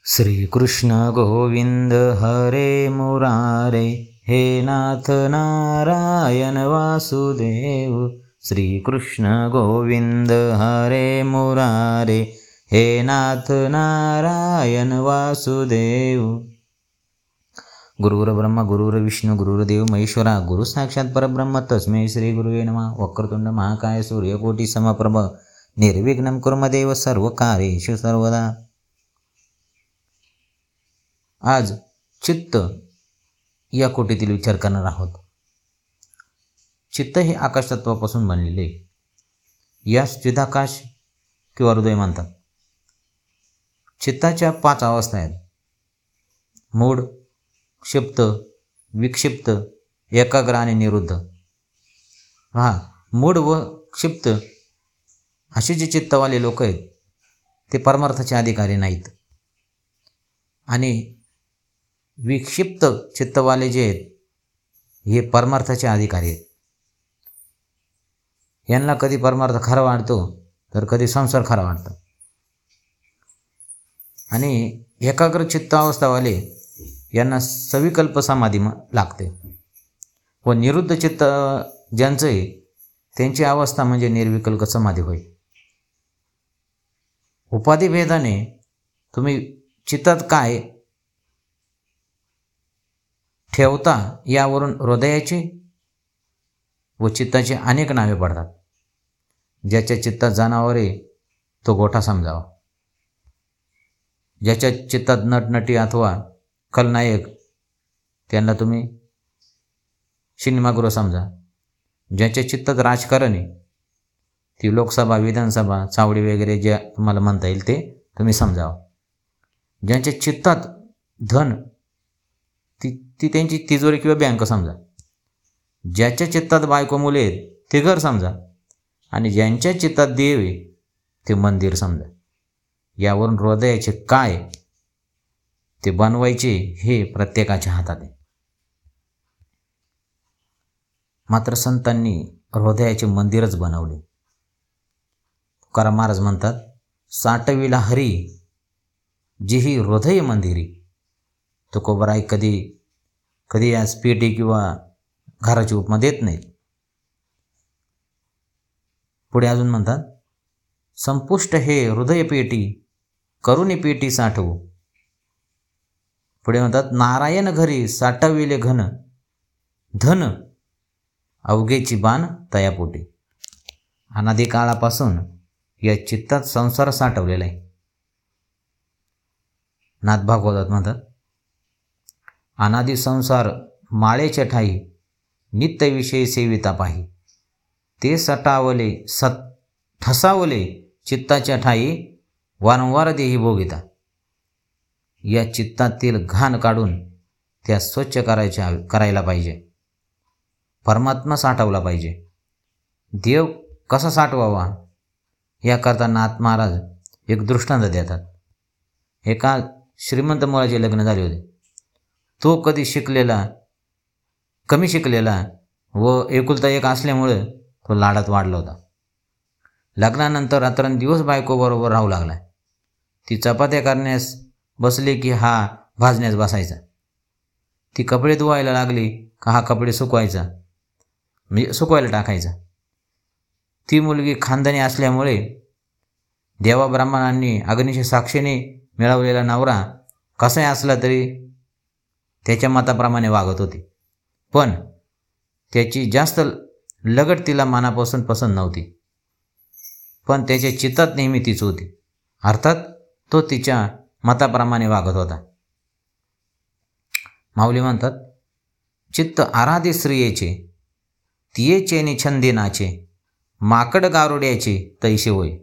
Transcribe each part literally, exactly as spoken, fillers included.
श्रीकृष्ण गोविंद हरे मुरारे, हे नाथ नारायण वासुदेव। श्रीकृष्ण गोविंद हरे मुरारे, हे नाथ नारायण वासुदेव। गुरुर्ब्रह्मा गुरुर्विष्णू गुरुर्देव महेश्वरा, गुरु साक्षात परब्रह्म तस्मै श्री गुरुवे नमः। वक्रतुंड महाकाय सूर्यकोटि समप्रभ, निर्विघ्नं कुर्मदेव सर्वकार्येषु सर्वदा। आज चित्त या कोटीतील विचार करणार आहोत। चित्त हे आकाश तत्वापासून बनलेले, यास चिदाकाश किंवा हृदय म्हणतात। चित्ताच्या पाच अवस्था आहेत: मूढ, क्षिप्त, विक्षिप्त, एकाग्र आणि निरुद्ध। हा मूढ व क्षिप्त असे जे चित्तवाले लोक आहेत ते परमार्थाचे अधिकारी नाहीत, आणि विक्षिप्त चित्तवाले जे आहेत हे परमार्थाचे अधिकारी आहेत। यांना कधी परमार्थ खरा वाटतो तर कधी संसार खरा वाटतो। आणि एकाग्र चित्तावस्थावाले यांना सविकल्प समाधी लागते, व निरुद्ध चित्त ज्यांचं आहे त्यांची अवस्था म्हणजे निर्विकल्प समाधी होय। उपाधिभेदाने तुम्ही चित्तात काय ठेवता यावरून हृदयाचे व चित्ताचे अनेक नावे पडतात। ज्याच्या चित्तात जनावर आहे तो गोठा समजावा, ज्याच्या चित्तात नटनटी अथवा खलनायक त्यांना तुम्ही सिनेमागृह समजा, ज्याच्या चित्तात राजकारण आहे ती लोकसभा विधानसभा चावडी वगैरे जे तुम्हाला म्हणता येईल ते तुम्ही समजावं, ज्यांच्या चित्तात धन ती ती त्यांची तिजोरी किंवा बँक समजा, ज्याच्या चित्तात बायको मुले आहेत ते घर समजा, आणि ज्यांच्या चित्तात देव आहे ते मंदिर समजा। यावरून हृदयाचे काय ते बनवायचे हे प्रत्येकाच्या हातात आहे। मात्र संतांनी हृदयाचे मंदिरच बनवले। तुकाराम महाराज म्हणतात, साठविला हरी जिही हृदय मंदिरी। तुकोबराय कधी कधी आज पेटी किंवा घराची उपमा देत नाहीत। पुढे अजून म्हणतात, संपुष्ट हे हृदय पेटी करुणी पेटी साठवू। पुढे म्हणतात, नारायण घरी साठविले घन धन अवघेची बाण तयापोटी। अनादी काळापासून या चित्तात संसार साठवलेला आहे। नाथ भागवतात म्हणतात, अनादी संसार माळेच्या ठाई नित्यविषयी सेविता पाही। ते सटावले सत ठसावले चित्ताच्या ठाई वारंवार देही भोगिता। या चित्तातील घाण काढून त्या स्वच्छ करायच्या करायला पाहिजे। परमात्मा साठवला पाहिजे। देव कसा साठवावा याकरता नाथ महाराज एक दृष्टांत देतात। एका श्रीमंत मुलाचे लग्न झाले होते। तो कधी शिकलेला कमी शिकलेला व एकुलता एक असल्यामुळे तो लाडात वाढला होता। लग्नानंतर रात्रंदिवस बायकोबरोबर राहू लागला। ती चपात्या करण्यास बसली की हा भाजण्यास बसायचा। ती कपडे धुवायला लागली का हा कपडे सुकवायचा म्हणजे सुकवायला टाकायचा। ती मुलगी खानदानी असल्यामुळे देवा ब्राह्मणांनी अग्नीच्या साक्षीने मिळवलेला नवरा कसाही असला तरी त्याच्या मताप्रमाणे वागत होती, पण त्याची जास्त लगट तिला मनापासून पसंत नव्हती, पण त्याच्या चित्तात नेहमी तीच होती। अर्थात तो तिच्या मताप्रमाणे वागत होता। माऊली म्हणतात, चित्त आराधे स्त्रियेचे तियेचे नि छंदी नाचे। माकड गारुड्याचे तैसे होय।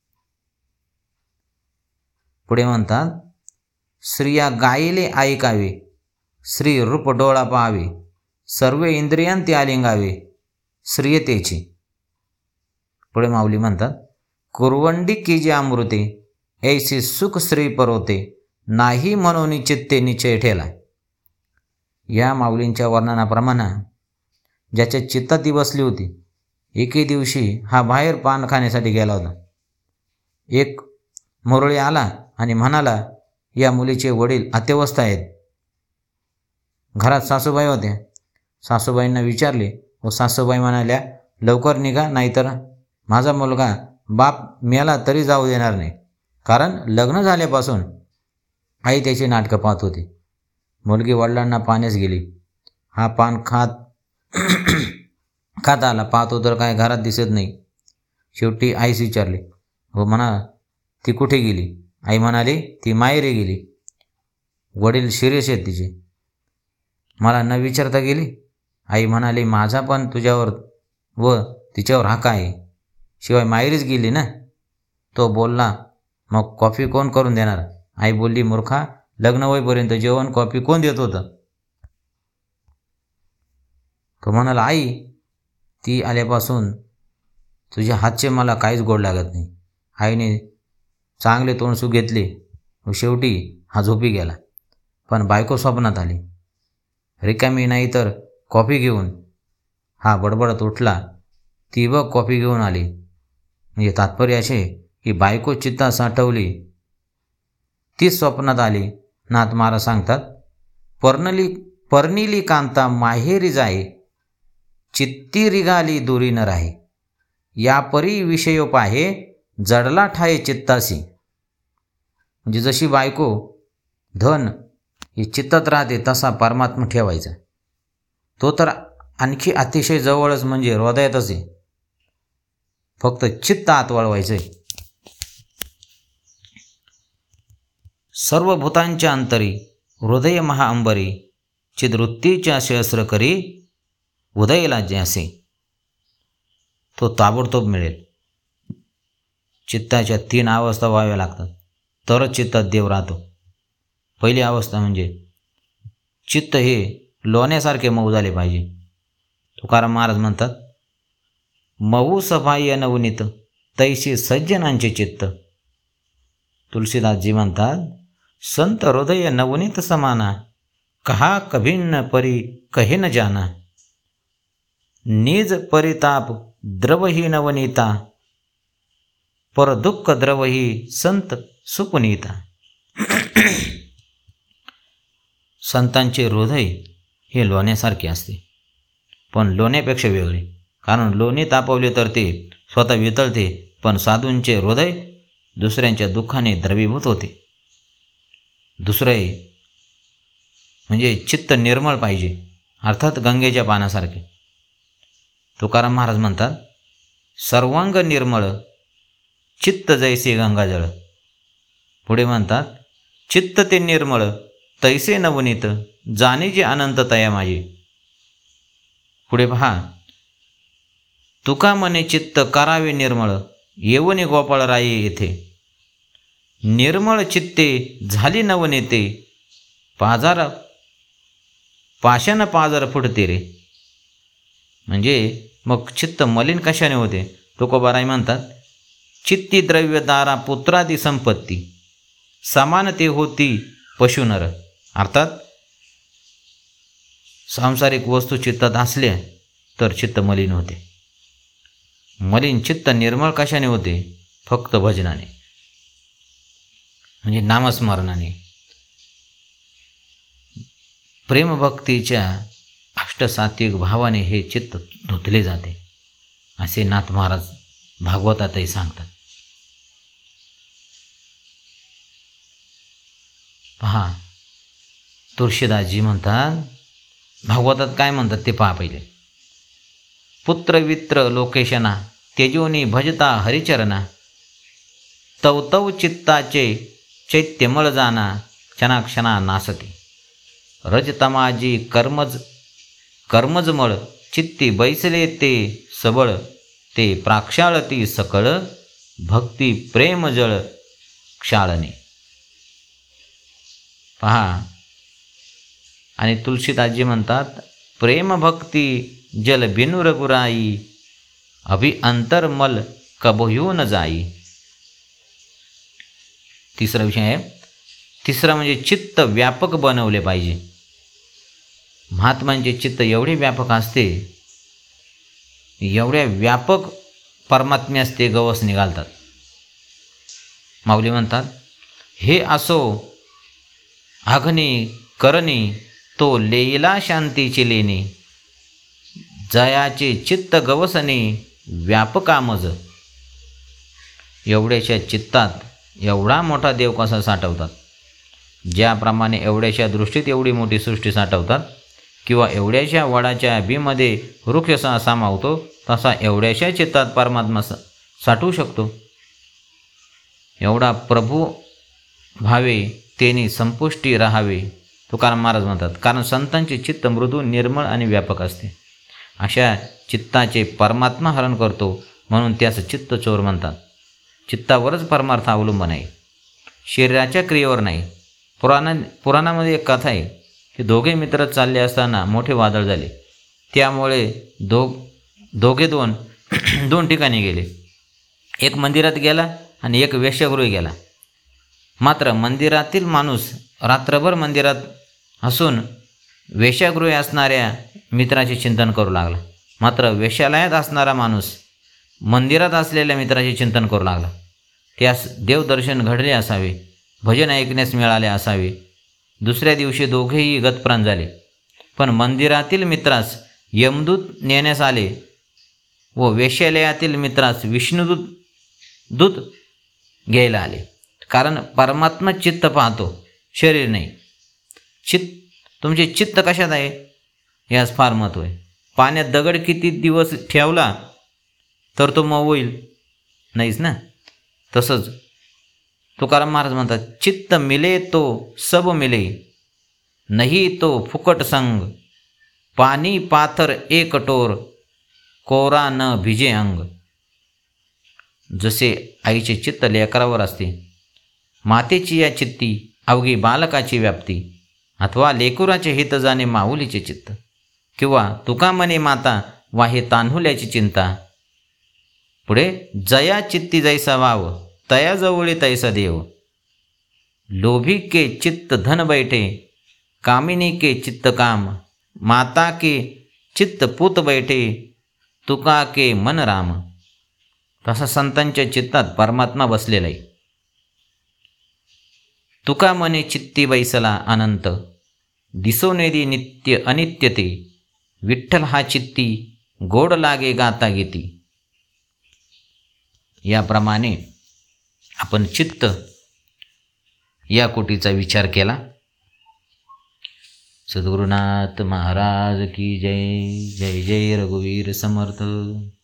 पुढे म्हणतात, स्त्रिया गायले ऐकावे श्री रूप डोळा पाहावे। सर्व इंद्रियांती आलिंगावे श्रियतेची। पुढे माऊली म्हणतात, कुरवंडी की जे अमृते ऐसे सुख श्री परोते। नाही म्हणून चित्ते निश्चय ठेला। या माऊलींच्या वर्णनाप्रमाणे ज्याच्या चित्तात ती बसली होती, एके दिवशी हा बाहेर पान खाण्यासाठी गेला होता। एक मोरळी आला आणि म्हणाला, या मुलीचे वडील अत्यवस्थ आहेत. घरात सासूबाई होत्या. सासूबाईंना विचारले व सासूबाई म्हणाल्या, लवकर निघा, नाहीतर माझा मुलगा बाप मेला तरी जाऊ देणार नाही. कारण लग्न झाल्यापासून आई त्याची नाटकं पाहत होती. मुलगी वडिलांना पाण्यास गेली. हा पान खात खात आला. पाहतो तर काय घरात दिसत नाही. शेवटी आईस विचारले व म्हणा ती कुठे गेली. आई म्हणाली, ती माहेरी गेली. वडील शिरीष आहेत तिचे. मला न विचारता गेली. आई म्हणाली, माझा पण तुझ्यावर व तिच्यावर हक्क आहे, शिवाय माहेरीच गेली ना. तो बोलला, मग कॉफी कोण करून देणार. आई बोलली, मूर्खा, लग्न होईपर्यंत जेवण कॉफी कोण देत होतं. तो म्हणाला, आई ती आल्यापासून तुझ्या हातचे मला काहीच गोड लागत नाही. आईने चांगले तोंडसू घेतले व शेवटी हा झोपी गेला. पण बायको स्वप्नात आली. रिकामी नाही तर कॉफी घेऊन. हा बडबडत उठला. ती बघ कॉफी घेऊन आली. म्हणजे तात्पर्य असे की बायको चित्ता साठवली, तीच स्वप्नात आली. नाथ महाराज सांगतात, पर्णली पर्णिली कांता माहेरी जाई, चित्ती रिगाली दुरी न राहे, या परी विषयो पाहे, जडला ठाये चित्तासी. म्हणजे जशी बायको धन ही चित्तात राहते तसा परमात्मा ठेवायचा. तो तर आणखी अतिशय जवळच, म्हणजे हृदयातच आहे. फक्त चित्त आत वळवायचं आहे. सर्व भूतांच्या अंतरी हृदय महाअंबरी, चिदवृत्तीच्या सहस्र करी, उदयला ज्यासे. तो ताबडतोब मिळेल. चित्ताच्या तीन अवस्था व्हाव्या लागतात तरच चित्तात देव राहतो. पहिली अवस्था म्हणजे चित्त हे लोण्यासारखे मऊ झाले पाहिजे. तुकाराम महाराज म्हणतात, मऊ सफाई नवनीत, तैसे सज्जनांचे चित्त. तुलसीदासजी म्हणतात, संत हृदय नवनीत समाना, कहा कभिन्न परी कहे न जाना, निज परिताप द्रवही नवनीता, पर दुःख द्रवही संत सुपुनीता. संतांचे हृदय हे लोण्यासारखे असते, पण लोण्यापेक्षा वेगळे. कारण लोणी तापवले तर ते स्वतः वितळते, पण साधूंचे हृदय दुसऱ्यांच्या दुःखाने द्रवीभूत होते. दुसरे म्हणजे चित्त निर्मळ पाहिजे, अर्थात गंगेच्या पाण्यासारखे. तुकाराम महाराज म्हणतात, सर्वांग निर्मळ चित्त जैसे गंगाजळ. पुढे म्हणतात, चित्त ते निर्मळ तैसे नवनीत, जाणे जे अनंत तया माझे. पुढे पहा, तुका मने चित्त करावे निर्मळ, येवने गोपाळराये येथे. निर्मळ चित्ते झाली नवनेते, पाजार पाषाण पाजार फुटते रे. म्हणजे मग चित्त मलिन कशाने होते. तुकोबाराय म्हणतात, चित्ती द्रव्य दारा पुत्रादी संपत्ती, समानते होती पशुनर. अर्थात सांसारिक वस्तू चित्तात असल्या तर चित्त मलिन होते. मलिन चित्त निर्मळ कशाने होते. फक्त भजनाने, म्हणजे नामस्मरणाने. प्रेमभक्तीच्या अष्टसात्विक भावाने हे चित्त धुतले जाते, असे नाथ महाराज भागवतातही सांगतात. पहा, तुळशीदासजी म्हणतात, भागवतात काय म्हणतात ते पहा पहिले. पुत्र वित्र लोकेशना, तेजोनी भजता हरिचरणा, तव तव चित्ताचे चैत्यमळ जाना, क्षणाक्षणा नासते. रजतमाजी कर्मज कर्मजमळ, चित्ती बैसले ते सबळ, ते प्राक्षाळती सकळ, भक्ती प्रेमजळ क्षाळणे. पहा, आणि तुलसीदासजी म्हणतात, प्रेमभक्ती जल बिनु रघुराई, अभि अंतर्मल कबहू न जाई. तिसरा विषय आहे. तिसरा म्हणजे चित्त व्यापक बनवले पाहिजे. महात्मांचे चित्त एवढे व्यापक असते, एवढ्या व्यापक परमात्म्यास ते गवस निघालतात. माऊली म्हणतात, हे असो आघणे करणे तो लेला शांतीचे लेणे, जयाचे चित्त गवसणे व्यापकामज. एवढ्याशा चित्तात एवढा मोठा देव कसा साठवतात? ज्याप्रमाणे एवढ्याशा दृष्टीत एवढी मोठी सृष्टी साठवतात किंवा एवढ्याशा वडाच्या बीमध्ये वृक्ष असा सामावतो, तसा एवढ्याशा चित्तात परमात्मा साठवू शकतो. एवढा प्रभू भावे तेने संपुष्टी राहावे, तुकाराम महाराज म्हणतात. कारण संतांचे चित्त मृदू, निर्मळ आणि व्यापक असते. अशा चित्ताचे परमात्मा हरण करतो, म्हणून त्यास चित्त चोर म्हणतात. चित्तावरच परमार्थ अवलंबून आहे, शरीराच्या क्रियेवर नाही. पुराणा पुराणामध्ये एक कथा आहे की दोघे मित्र चालले असताना मोठे वादळ झाले. त्यामुळे दो दोघे दोन दोन ठिकाणी गेले. एक मंदिरात गेला आणि एक वेश्यागृही गेला. मात्र मंदिरातील माणूस रात्रभर मंदिरात असून वेश्यागृही असणाऱ्या मित्राचे चिंतन करू लागला. मात्र वेश्यालयात असणारा माणूस मंदिरात असलेल्या मित्राचे चिंतन करू लागला. त्यास देवदर्शन घडले असावे, भजन ऐकण्यास मिळाले असावे. दुसऱ्या दिवशी दोघेही गतप्राण झाले. पण मंदिरातील मित्रास यमदूत नेण्यास आले व वेश्यालयातील मित्रास विष्णुदूत दूत घ्यायला आले. कारण परमात्मा चित्त पाहतो, शरीर नाही. चित्त तुमचे चित्त कशात आहे यास फार महत्त्व आहे. पाण्यात दगड किती दिवस ठेवला तर तो मऊ होईल? नाहीच ना. तसंच तुकाराम महाराज म्हणतात, चित्त मिले तो सब मिले, नाही तो फुकट संग, पाणी पाथर एक कटोर, कोरा न भिजे अंग. जसे आईचे चित्त लेकरावर असते, मातेची या चित्ती अवघी बालकाची व्याप्ती, अथवा लेकुराचे हित जाणे माऊलीचे चित्त, किंवा तुका म्हणे माता वाहे तान्हुल्याची चिंता. पुढे जया चित्ती जैसा वाव, तया जवळी तैसा देव, लोभी के चित्त धन बैठे, कामिनी के चित्त काम, माता के चित्त पूत बैठे, तुका के मन राम. तसा संतांच्या चित्तात परमात्मा बसलेला आहे. तुका मने चित्ती बैसला अनंत, दिसोनेदी नित्य अनित्य ते, विठ्ठल हा चित्ती गोड लागे गाता गीती. याप्रमाणे आपण चित्त या कोटीचा विचार केला. सद्गुरुनाथ महाराज की जय. जय जय रघुवीर समर्थ.